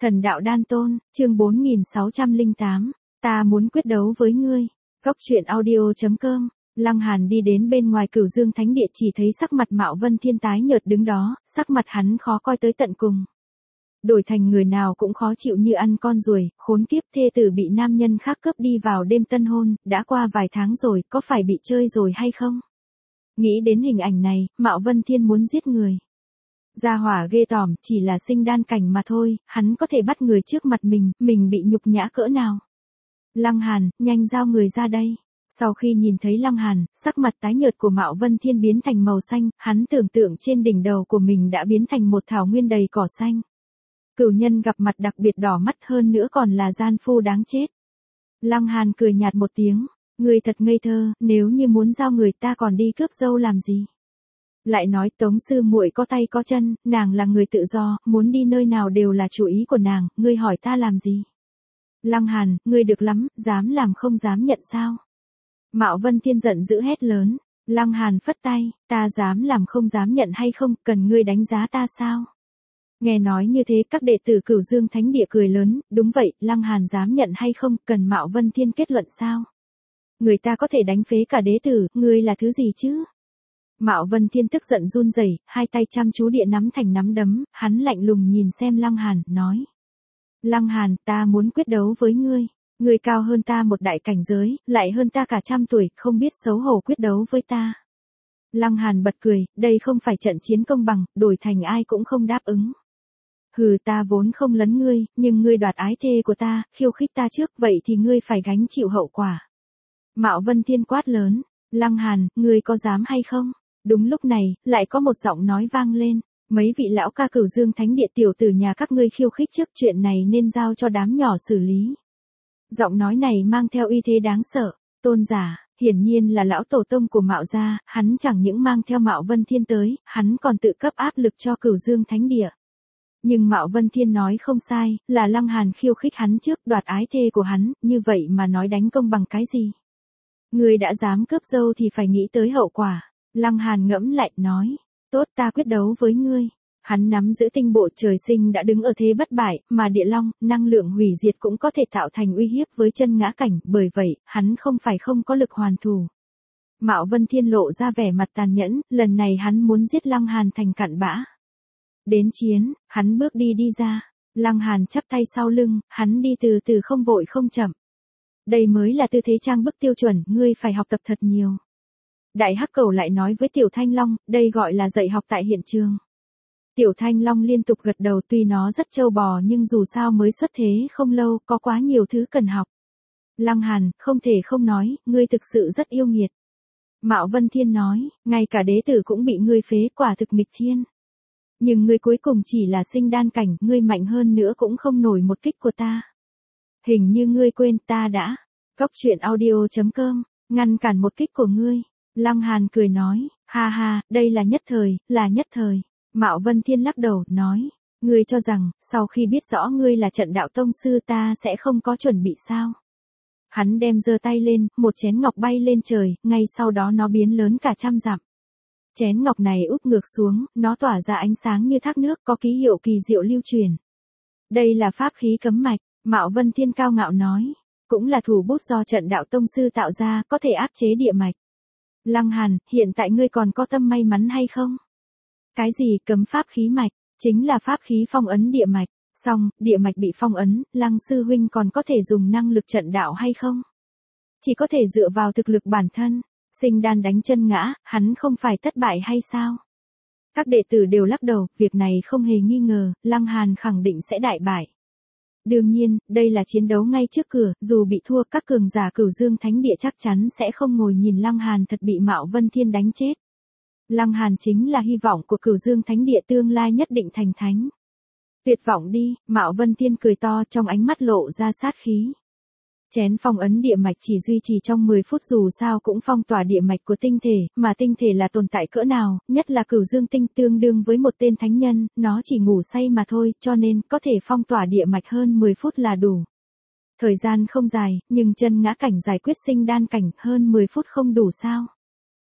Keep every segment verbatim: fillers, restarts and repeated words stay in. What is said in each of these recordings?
Thần đạo đan tôn, chương bốn nghìn sáu trăm lẻ tám, ta muốn quyết đấu với ngươi. Góc truyện audio chấm com. Lăng Hàn đi đến bên ngoài Cửu Dương Thánh Địa, chỉ thấy sắc mặt Mạo Vân Thiên tái nhợt đứng đó, sắc mặt hắn khó coi tới tận cùng. Đổi thành người nào cũng khó chịu như ăn con ruồi, khốn kiếp, thê tử bị nam nhân khác cướp đi vào đêm tân hôn, đã qua vài tháng rồi, có phải bị chơi rồi hay không? Nghĩ đến hình ảnh này, Mạo Vân Thiên muốn giết người. Gia hỏa ghê tởm, chỉ là sinh đan cảnh mà thôi, hắn có thể bắt người trước mặt mình, mình bị nhục nhã cỡ nào. Lăng Hàn, nhanh giao người ra đây. Sau khi nhìn thấy Lăng Hàn, sắc mặt tái nhợt của Mạo Vân Thiên biến thành màu xanh, hắn tưởng tượng trên đỉnh đầu của mình đã biến thành một thảo nguyên đầy cỏ xanh. Cửu nhân gặp mặt đặc biệt đỏ mắt, hơn nữa còn là gian phu đáng chết. Lăng Hàn cười nhạt một tiếng, người thật ngây thơ, nếu như muốn giao người ta còn đi cướp dâu làm gì. Lại nói Tống sư muội có tay có chân, nàng là người tự do, muốn đi nơi nào đều là chủ ý của nàng, ngươi hỏi ta làm gì? Lăng Hàn, ngươi được lắm, dám làm không dám nhận sao? Mạo Vân Thiên giận dữ hét lớn. Lăng Hàn phất tay, ta dám làm không dám nhận hay không, cần ngươi đánh giá ta sao? Nghe nói như thế các đệ tử Cửu Dương Thánh Địa cười lớn, đúng vậy, Lăng Hàn dám nhận hay không, cần Mạo Vân Thiên kết luận sao? Người ta có thể đánh phế cả đế tử, ngươi là thứ gì chứ? Mạo Vân Thiên tức giận run rẩy, hai tay chăm chú địa nắm thành nắm đấm, hắn lạnh lùng nhìn xem Lăng Hàn, nói. Lăng Hàn, ta muốn quyết đấu với ngươi. Ngươi cao hơn ta một đại cảnh giới, lại hơn ta cả trăm tuổi, không biết xấu hổ quyết đấu với ta. Lăng Hàn bật cười, đây không phải trận chiến công bằng, đổi thành ai cũng không đáp ứng. Hừ, ta vốn không lấn ngươi, nhưng ngươi đoạt ái thê của ta, khiêu khích ta trước, vậy thì ngươi phải gánh chịu hậu quả. Mạo Vân Thiên quát lớn, Lăng Hàn, ngươi có dám hay không? Đúng lúc này, lại có một giọng nói vang lên, mấy vị lão ca Cửu Dương Thánh Địa tiểu tử nhà các ngươi khiêu khích trước, chuyện này nên giao cho đám nhỏ xử lý. Giọng nói này mang theo uy thế đáng sợ, tôn giả, hiển nhiên là lão tổ tông của Mạo gia, hắn chẳng những mang theo Mạo Vân Thiên tới, hắn còn tự cấp áp lực cho Cửu Dương Thánh Địa. Nhưng Mạo Vân Thiên nói không sai, là Lăng Hàn khiêu khích hắn trước, đoạt ái thê của hắn, như vậy mà nói đánh công bằng cái gì? Ngươi đã dám cướp dâu thì phải nghĩ tới hậu quả. Lăng Hàn ngẫm lại, nói, tốt, ta quyết đấu với ngươi. Hắn nắm giữ tinh bộ trời sinh đã đứng ở thế bất bại, mà địa long, năng lượng hủy diệt cũng có thể tạo thành uy hiếp với chân ngã cảnh, bởi vậy, hắn không phải không có lực hoàn thủ. Mạo Vân Thiên lộ ra vẻ mặt tàn nhẫn, lần này hắn muốn giết Lăng Hàn thành cặn bã. Đến chiến, hắn bước đi đi ra, Lăng Hàn chắp tay sau lưng, hắn đi từ từ không vội không chậm. Đây mới là tư thế trang bức tiêu chuẩn, ngươi phải học tập thật nhiều. Đại Hắc Cẩu lại nói với Tiểu Thanh Long, đây gọi là dạy học tại hiện trường. Tiểu Thanh Long liên tục gật đầu, tuy nó rất trâu bò nhưng dù sao mới xuất thế không lâu, có quá nhiều thứ cần học. Lăng Hàn, không thể không nói, ngươi thực sự rất yêu nghiệt. Mạo Vân Thiên nói, ngay cả đế tử cũng bị ngươi phế, quả thực nghịch thiên. Nhưng ngươi cuối cùng chỉ là sinh đan cảnh, ngươi mạnh hơn nữa cũng không nổi một kích của ta. Hình như ngươi quên ta đã. Góc truyện audio chấm com, ngăn cản một kích của ngươi. Lăng Hàn cười nói, ha ha, đây là nhất thời, là nhất thời. Mạo Vân Thiên lắc đầu, nói, ngươi cho rằng, sau khi biết rõ ngươi là trận đạo tông sư ta sẽ không có chuẩn bị sao? Hắn đem giơ tay lên, một chén ngọc bay lên trời, ngay sau đó nó biến lớn cả trăm dặm. Chén ngọc này úp ngược xuống, nó tỏa ra ánh sáng như thác nước, có ký hiệu kỳ diệu lưu truyền. Đây là pháp khí cấm mạch, Mạo Vân Thiên cao ngạo nói, cũng là thủ bút do trận đạo tông sư tạo ra, có thể áp chế địa mạch. Lăng Hàn, hiện tại ngươi còn có tâm may mắn hay không? Cái gì cấm pháp khí mạch, chính là pháp khí phong ấn địa mạch, xong, địa mạch bị phong ấn, Lăng sư huynh còn có thể dùng năng lực trận đạo hay không? Chỉ có thể dựa vào thực lực bản thân, sinh đan đánh chân ngã, hắn không phải thất bại hay sao? Các đệ tử đều lắc đầu, việc này không hề nghi ngờ, Lăng Hàn khẳng định sẽ đại bại. Đương nhiên, đây là chiến đấu ngay trước cửa, dù bị thua các cường giả Cửu Dương Thánh Địa chắc chắn sẽ không ngồi nhìn Lăng Hàn thật bị Mạo Vân Thiên đánh chết. Lăng Hàn chính là hy vọng của Cửu Dương Thánh Địa tương lai nhất định thành thánh. Tuyệt vọng đi, Mạo Vân Thiên cười to, trong ánh mắt lộ ra sát khí. Chén phong ấn địa mạch chỉ duy trì trong mười phút, dù sao cũng phong tỏa địa mạch của tinh thể, mà tinh thể là tồn tại cỡ nào, nhất là Cửu Dương tinh tương đương với một tên thánh nhân, nó chỉ ngủ say mà thôi, cho nên có thể phong tỏa địa mạch hơn mười phút là đủ. Thời gian không dài, nhưng chân ngã cảnh giải quyết sinh đan cảnh hơn mười phút không đủ sao?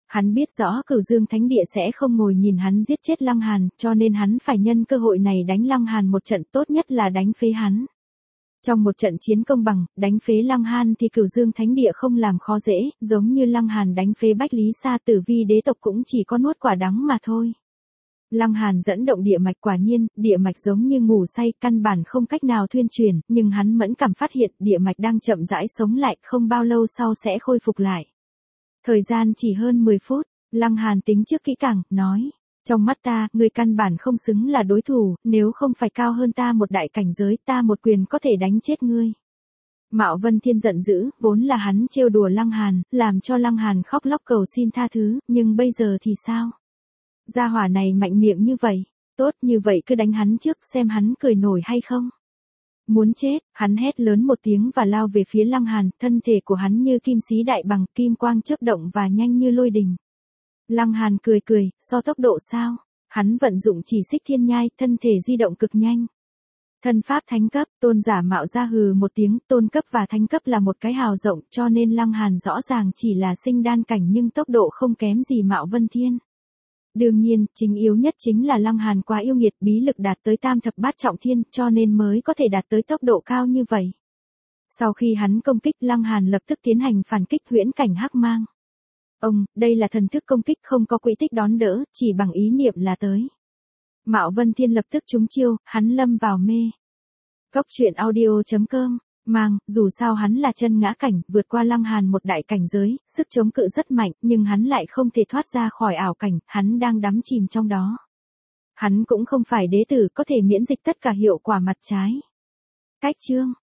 Hắn biết rõ Cửu Dương Thánh Địa sẽ không ngồi nhìn hắn giết chết Lăng Hàn, cho nên hắn phải nhân cơ hội này đánh Lăng Hàn một trận, tốt nhất là đánh phế hắn. Trong một trận chiến công bằng, đánh phế Lăng Hàn thì Cửu Dương Thánh Địa không làm khó dễ, giống như Lăng Hàn đánh phế Bách Lý Sa Tử Vi đế tộc cũng chỉ có nuốt quả đắng mà thôi. Lăng Hàn dẫn động địa mạch, quả nhiên, địa mạch giống như ngủ say, căn bản không cách nào thuyên truyền, nhưng hắn mẫn cảm phát hiện địa mạch đang chậm rãi sống lại, không bao lâu sau sẽ khôi phục lại. Thời gian chỉ hơn mười phút, Lăng Hàn tính trước kỹ càng, nói, trong mắt ta, ngươi căn bản không xứng là đối thủ, nếu không phải cao hơn ta một đại cảnh giới, ta một quyền có thể đánh chết ngươi. Mạo Vân Thiên giận dữ, vốn là hắn trêu đùa Lăng Hàn, làm cho Lăng Hàn khóc lóc cầu xin tha thứ, nhưng bây giờ thì sao? Gia hỏa này mạnh miệng như vậy, tốt như vậy cứ đánh hắn trước xem hắn cười nổi hay không. Muốn chết, hắn hét lớn một tiếng và lao về phía Lăng Hàn, thân thể của hắn như kim xí đại bằng, kim quang chớp động và nhanh như lôi đình. Lăng Hàn cười cười, so tốc độ sao? Hắn vận dụng chỉ xích thiên nhai, thân thể di động cực nhanh. Thân pháp thánh cấp, tôn giả Mạo ra hừ một tiếng, tôn cấp và thánh cấp là một cái hào rộng, cho nên Lăng Hàn rõ ràng chỉ là sinh đan cảnh nhưng tốc độ không kém gì Mạo Vân Thiên. Đương nhiên, chính yếu nhất chính là Lăng Hàn quá yêu nghiệt, bí lực đạt tới tam thập bát trọng thiên, cho nên mới có thể đạt tới tốc độ cao như vậy. Sau khi hắn công kích, Lăng Hàn lập tức tiến hành phản kích huyễn cảnh hắc mang. Ông, đây là thần thức công kích không có quỹ tích đón đỡ, chỉ bằng ý niệm là tới. Mạo Vân Thiên lập tức trúng chiêu, hắn lâm vào mê. Cốc truyện audio chấm com, mang, dù sao hắn là chân ngã cảnh, vượt qua Lăng Hàn một đại cảnh giới, sức chống cự rất mạnh, nhưng hắn lại không thể thoát ra khỏi ảo cảnh, hắn đang đắm chìm trong đó. Hắn cũng không phải đế tử có thể miễn dịch tất cả hiệu quả mặt trái. Cách chương